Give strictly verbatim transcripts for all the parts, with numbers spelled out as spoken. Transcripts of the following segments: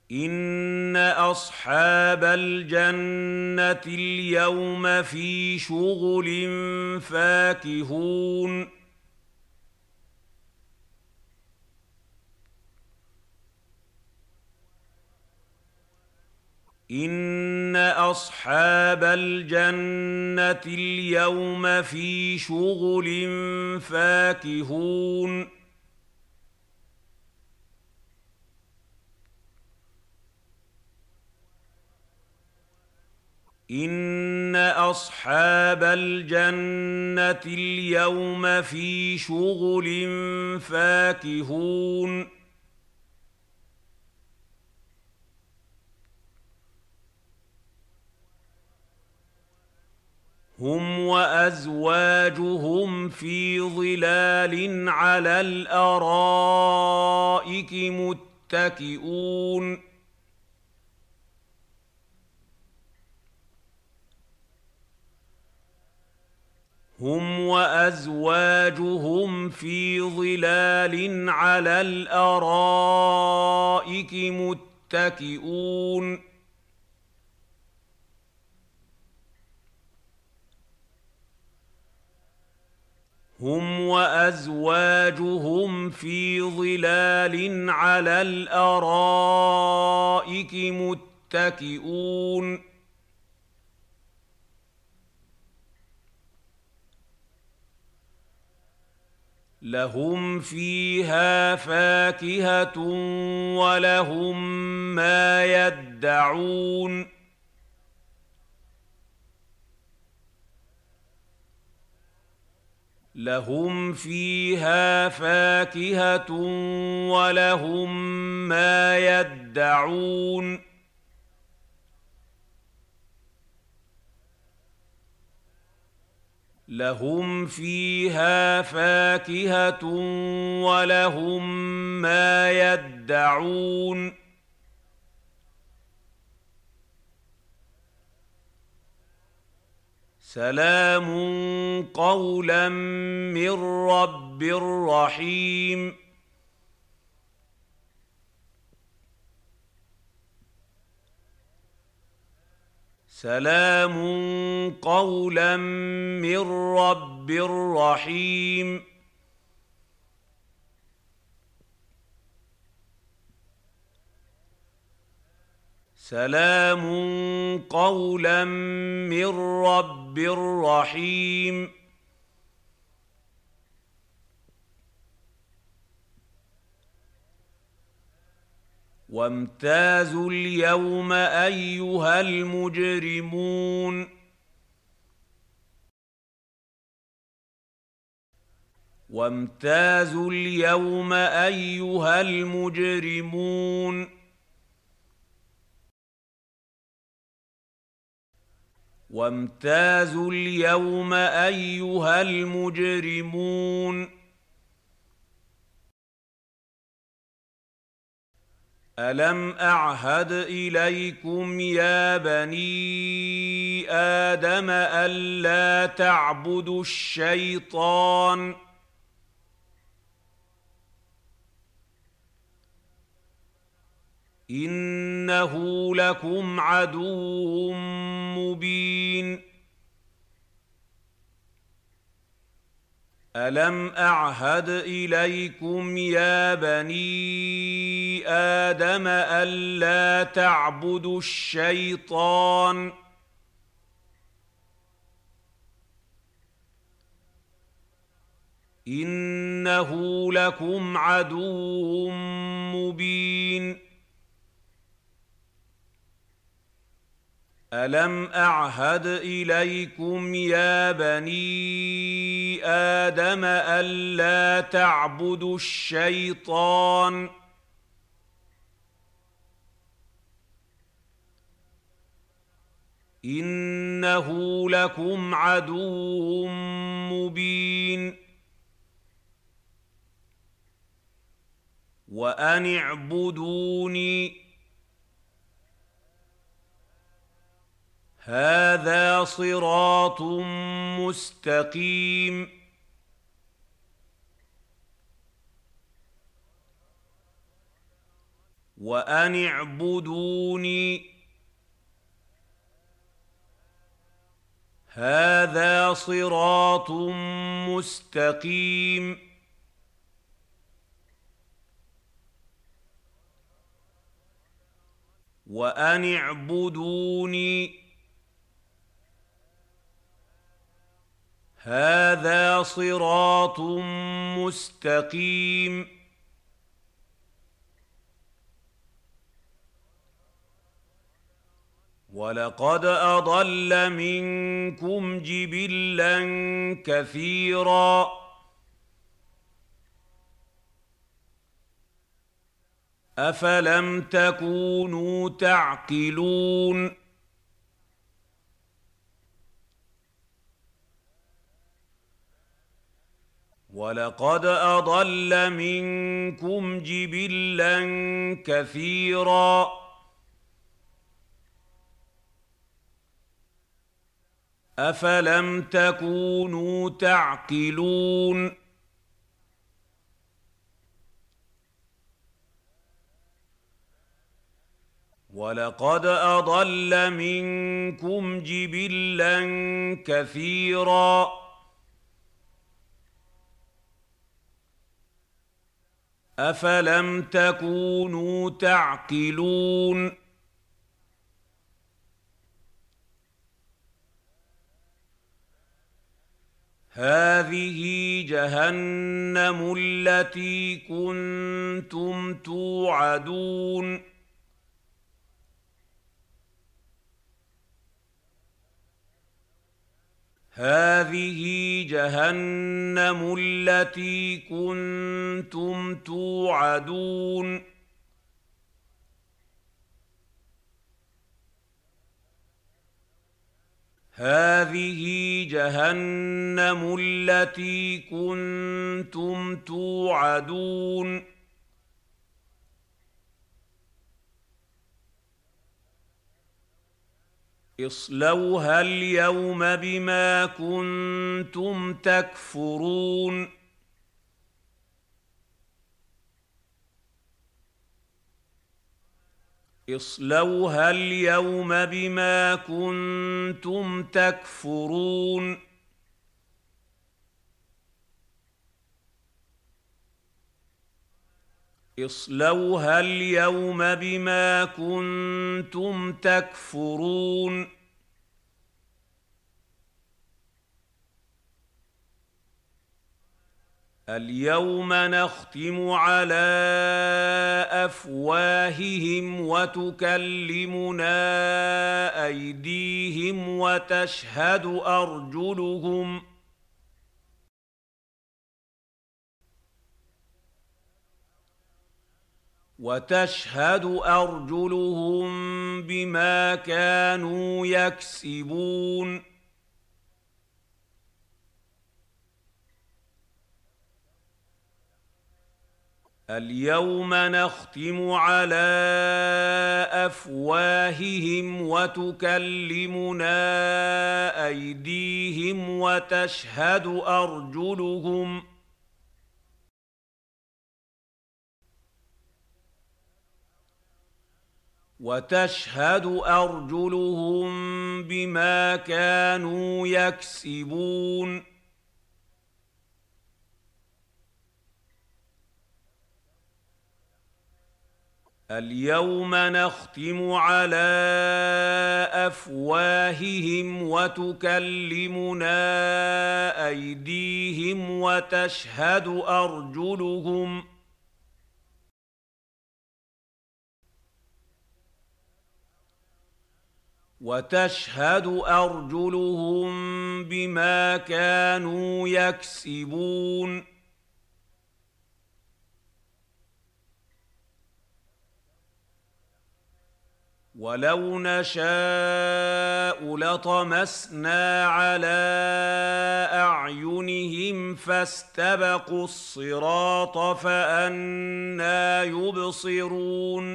إن أصحاب الجنة اليوم في شغل فاكهون إن أصحاب الجنة اليوم في شغل فاكهون إن أصحاب الجنة اليوم في شغل فاكهون هم وأزواجهم في ظلال على الأرائك متكئون هم وأزواجهم في ظلال على الأرائك متكئون هم وأزواجهم في ظلال على الأرائك متكئون لهم فيها فاكهة ولهم ما يدعون لهم فيها فاكهة ولهم ما يدعون لهم فيها فاكهة ولهم ما يدعون سلام قولا من رب رحيم سلام قولا من رب رحيم سلام قولا من رب رحيم وامتازوا اليوم أيها المجرمون وامتازوا اليوم أيها المجرمون وامتازوا اليوم أيها المجرمون ألم أعهد إليكم يا بني آدم ألا تعبدوا الشيطان إنه لكم عدو مبين ألم أعهد إليكم يا بني آدم ألا تعبدوا الشيطان إنه لكم عدو مبين ألم أعهد إليكم يا بني آدم ألا تعبدوا الشيطان إنه لكم عدو مبين وأن اعبدوني هذا صراط مستقيم وأن اعبدوني هذا صراط مستقيم وأن اعبدوني هذا صراط مستقيم ولقد أضل منكم جبلا كثيرا أفلم تكونوا تعقلون ولقد أضل منكم جبلا كثيرا أفلم تكونوا تعقلون ولقد أضل منكم جبلا كثيرا أفلم تكونوا تعقلون هذه جهنم التي كنتم توعدون هذه جهنم التي كنتم توعدون هذه جهنم التي كنتم توعدون اصلوها اليوم بما كنتم تكفرون اصلوها اليوم بما كنتم تكفرون اصلوها اليوم بما كنتم تكفرون اليوم نختم على أفواههم وتكلمنا أيديهم وتشهد أرجلهم وتشهد أرجلهم بما كانوا يكسبون اليوم نختم على أفواههم وتكلمنا أيديهم وتشهد أرجلهم وتشهد أرجلهم بما كانوا يكسبون اليوم نختم على أفواههم وتكلمنا أيديهم وتشهد أرجلهم وتشهد أرجلهم بما كانوا يكسبون ولو نشاء لطمسنا على أعينهم فاستبقوا الصراط فأنى يبصرون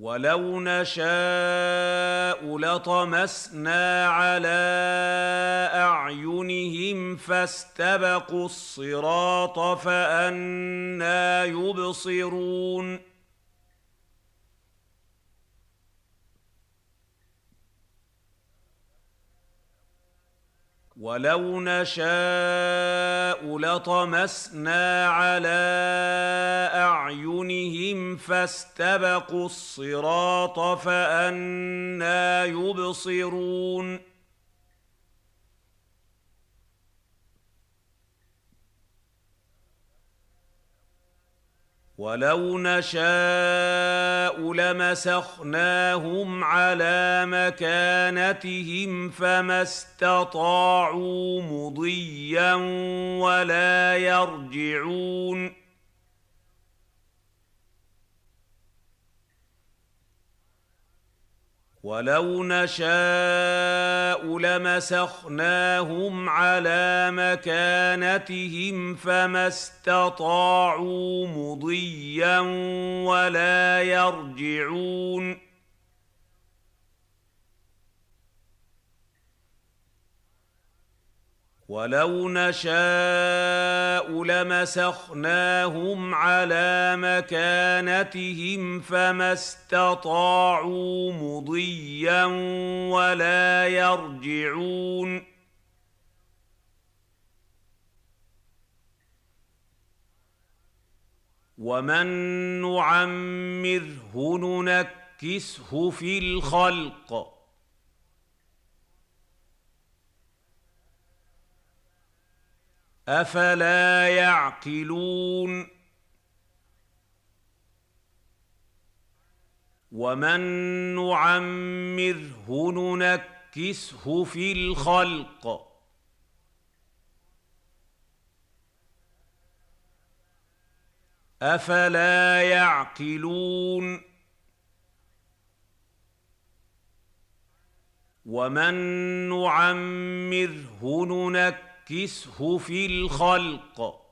ولو نشاء لطمسنا على أعينهم فاستبقوا الصراط فأنى يبصرون ولو نشاء لطمسنا على أعينهم فاستبقوا الصراط فأنى يبصرون ولو نشاء لمسخناهم على مكانتهم فما استطاعوا مضيا ولا يرجعون ولو نشاء لمسخناهم على مكانتهم فما استطاعوا مضيا ولا يرجعون ولو نشاء لمسخناهم على مكانتهم فما استطاعوا مضيا ولا يرجعون ومن نعمره ننكسه في الخلق أفلا يعقلون ومن نعمره ننكسه في الخلق أفلا يعقلون ومن نعمره ننكسه ننكسه في الخلق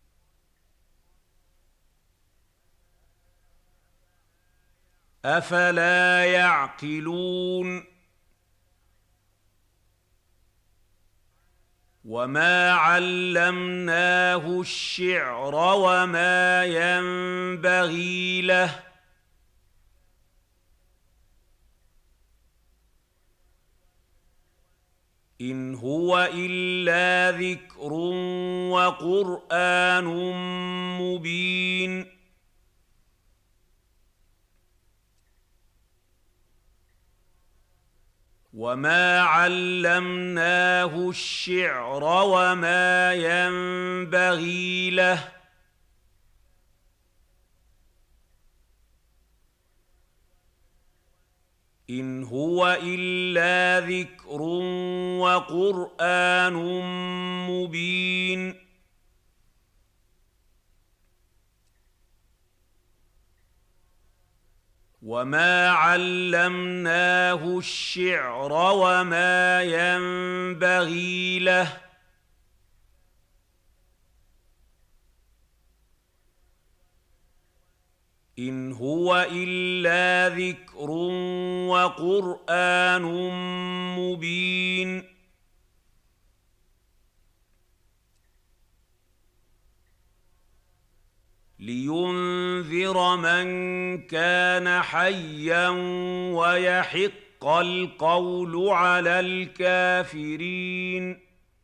أفلا يعقلون وما علمناه الشعر وما ينبغي له إن هو إلا ذكر وقرآن مبين وما علمناه الشعر وما ينبغي له إن هو إلا ذكر وقرآن مبين وما علمناه الشعر وما ينبغي له إن هو إلا ذكر وقرآن مبين لينذر من كان حيا ويحق القول على الكافرين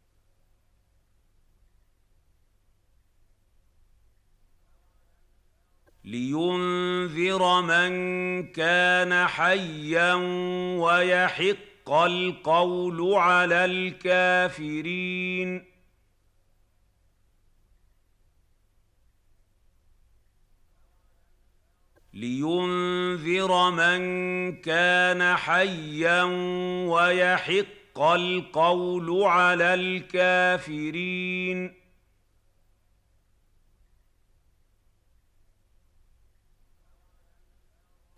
لينذر من كان حيا ويحق القول على الكافرين لينذر من كان حيا ويحق القول على الكافرين لينذر من كان حيا ويحق القول على الكافرين لينذر من كان حيا ويحق القول على الكافرين لينذر من كان حيا ويحق القول على الكافرين لينذر من كان حيا ويحق القول على الكافرين لينذر من كان حيا ويحق القول على الكافرين